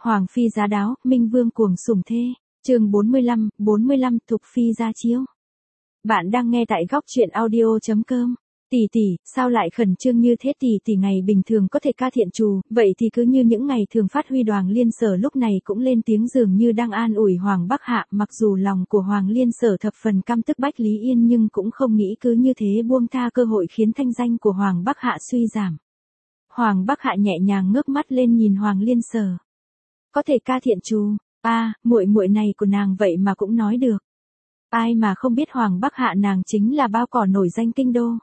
Hoàng phi giá đáo, Minh Vương cuồng sủng thê. Chương 45, Thục phi ra chiếu. Bạn đang nghe tại góc truyện audio.com. Tỷ tỷ, sao lại khẩn trương như thế? Tỷ ngày bình thường có thể ca thiện trù, vậy thì cứ như những ngày thường phát huy. Hoàng Liên Sở lúc này cũng lên tiếng dường như đang an ủi Hoàng Bắc Hạ, mặc dù lòng của Hoàng Liên Sở thập phần căm tức Bách Lý Yên nhưng cũng không nghĩ cứ như thế buông tha cơ hội khiến thanh danh của Hoàng Bắc Hạ suy giảm. Hoàng Bắc Hạ nhẹ nhàng ngước mắt lên nhìn Hoàng Liên Sở. Có thể ca thiện trù, muội muội này của nàng vậy mà cũng nói được. Ai mà không biết Hoàng Bắc Hạ nàng chính là bao cỏ nổi danh kinh đô,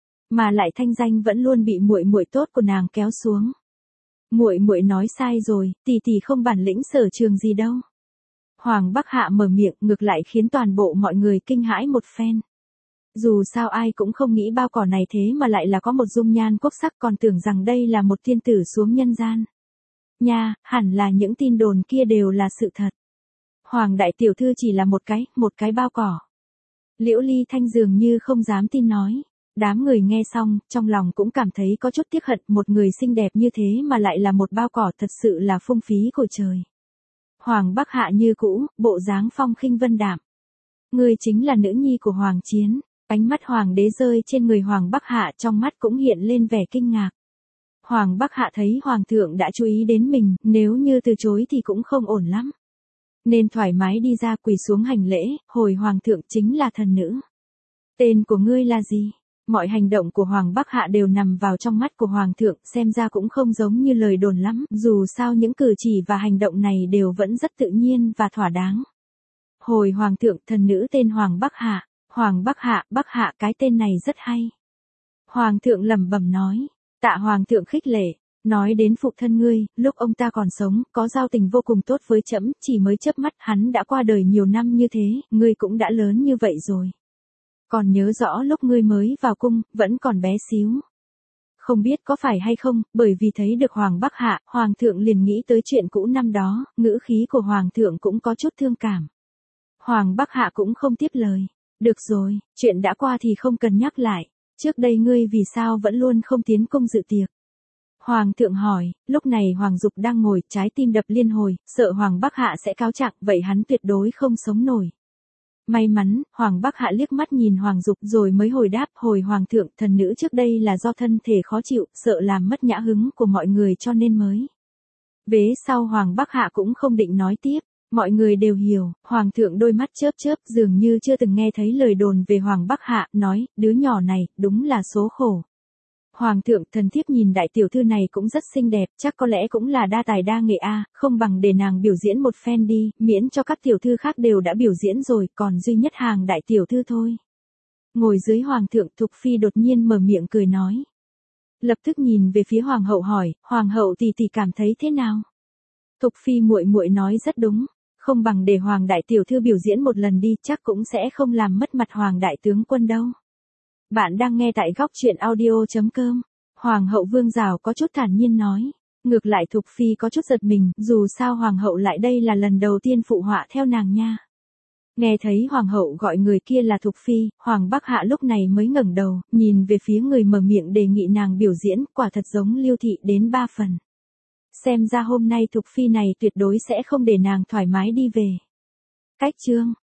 mà lại thanh danh vẫn luôn bị muội muội tốt của nàng kéo xuống. Muội muội nói sai rồi, tỷ không bản lĩnh sở trường gì đâu. Hoàng Bắc Hạ mở miệng ngược lại khiến toàn bộ mọi người kinh hãi một phen. Dù sao ai cũng không nghĩ bao cỏ này thế mà lại là có một dung nhan quốc sắc, còn tưởng rằng đây là một tiên tử xuống nhân gian. Nha, hẳn là những tin đồn kia đều là sự thật. Hoàng đại tiểu thư chỉ là một cái bao cỏ. Liễu Ly Thanh dường như không dám tin nói. Đám người nghe xong, trong lòng cũng cảm thấy có chút tiếc hận, một người xinh đẹp như thế mà lại là một bao cỏ, thật sự là phung phí của trời. Hoàng Bắc Hạ như cũ, bộ dáng phong khinh vân đạm. Ngươi chính là nữ nhi của Hoàng Chiến. Ánh mắt hoàng đế rơi trên người Hoàng Bắc Hạ, trong mắt cũng hiện lên vẻ kinh ngạc. Hoàng Bắc Hạ thấy hoàng thượng đã chú ý đến mình, nếu như từ chối thì cũng không ổn lắm. Nên thoải mái đi ra quỳ xuống hành lễ, hồi hoàng thượng chính là thần nữ. Tên của ngươi là gì? Mọi hành động của Hoàng Bắc Hạ đều nằm vào trong mắt của hoàng thượng, xem ra cũng không giống như lời đồn lắm, dù sao những cử chỉ và hành động này đều vẫn rất tự nhiên và thỏa đáng. Hồi hoàng thượng, thần nữ tên Hoàng Bắc Hạ. Hoàng Bắc Hạ, cái tên này rất hay. Hoàng thượng lẩm bẩm nói. Tạ hoàng thượng khích lệ. Nói đến phụ thân ngươi, lúc ông ta còn sống, có giao tình vô cùng tốt với trẫm, chỉ mới chớp mắt hắn đã qua đời nhiều năm như thế, ngươi cũng đã lớn như vậy rồi. Còn nhớ rõ lúc ngươi mới vào cung, vẫn còn bé xíu. Không biết có phải hay không, bởi vì thấy được Hoàng Bắc Hạ, hoàng thượng liền nghĩ tới chuyện cũ năm đó, ngữ khí của hoàng thượng cũng có chút thương cảm. Hoàng Bắc Hạ cũng không tiếp lời. Được rồi, chuyện đã qua thì không cần nhắc lại. Trước đây ngươi vì sao vẫn luôn không tiến cung dự tiệc? Hoàng thượng hỏi, lúc này Hoàng Dục đang ngồi, trái tim đập liên hồi, sợ Hoàng Bắc Hạ sẽ cáo trạng, vậy hắn tuyệt đối không sống nổi. May mắn, Hoàng Bắc Hạ liếc mắt nhìn Hoàng Dục rồi mới hồi đáp, hồi Hoàng thượng, thần nữ trước đây là do thân thể khó chịu, sợ làm mất nhã hứng của mọi người cho nên mới. Vế sau Hoàng Bắc Hạ cũng không định nói tiếp. Mọi người đều hiểu, hoàng thượng đôi mắt chớp dường như chưa từng nghe thấy lời đồn về Hoàng Bắc Hạ, nói, đứa nhỏ này, đúng là số khổ. Hoàng thượng, thần thiếp nhìn đại tiểu thư này cũng rất xinh đẹp, chắc có lẽ cũng là đa tài đa nghệ không bằng để nàng biểu diễn một phen đi, miễn cho các tiểu thư khác đều đã biểu diễn rồi, còn duy nhất hàng đại tiểu thư thôi. Ngồi dưới hoàng thượng, Thục phi đột nhiên mở miệng cười nói. Lập tức nhìn về phía hoàng hậu hỏi, hoàng hậu tỷ cảm thấy thế nào? Thục phi muội muội nói rất đúng. Không bằng để Hoàng đại tiểu thư biểu diễn một lần đi, chắc cũng sẽ không làm mất mặt Hoàng đại tướng quân đâu. Bạn đang nghe tại góc truyện audio.com. Hoàng hậu Vương Giảo có chút thản nhiên nói. Ngược lại Thục phi có chút giật mình, dù sao hoàng hậu lại đây là lần đầu tiên phụ họa theo nàng nha. Nghe thấy hoàng hậu gọi người kia là Thục phi, Hoàng Bắc Hạ lúc này mới ngẩng đầu, nhìn về phía người mở miệng đề nghị nàng biểu diễn, quả thật giống Lưu thị đến 3 phần. Xem ra hôm nay Thục phi này tuyệt đối sẽ không để nàng thoải mái đi về. Cách chương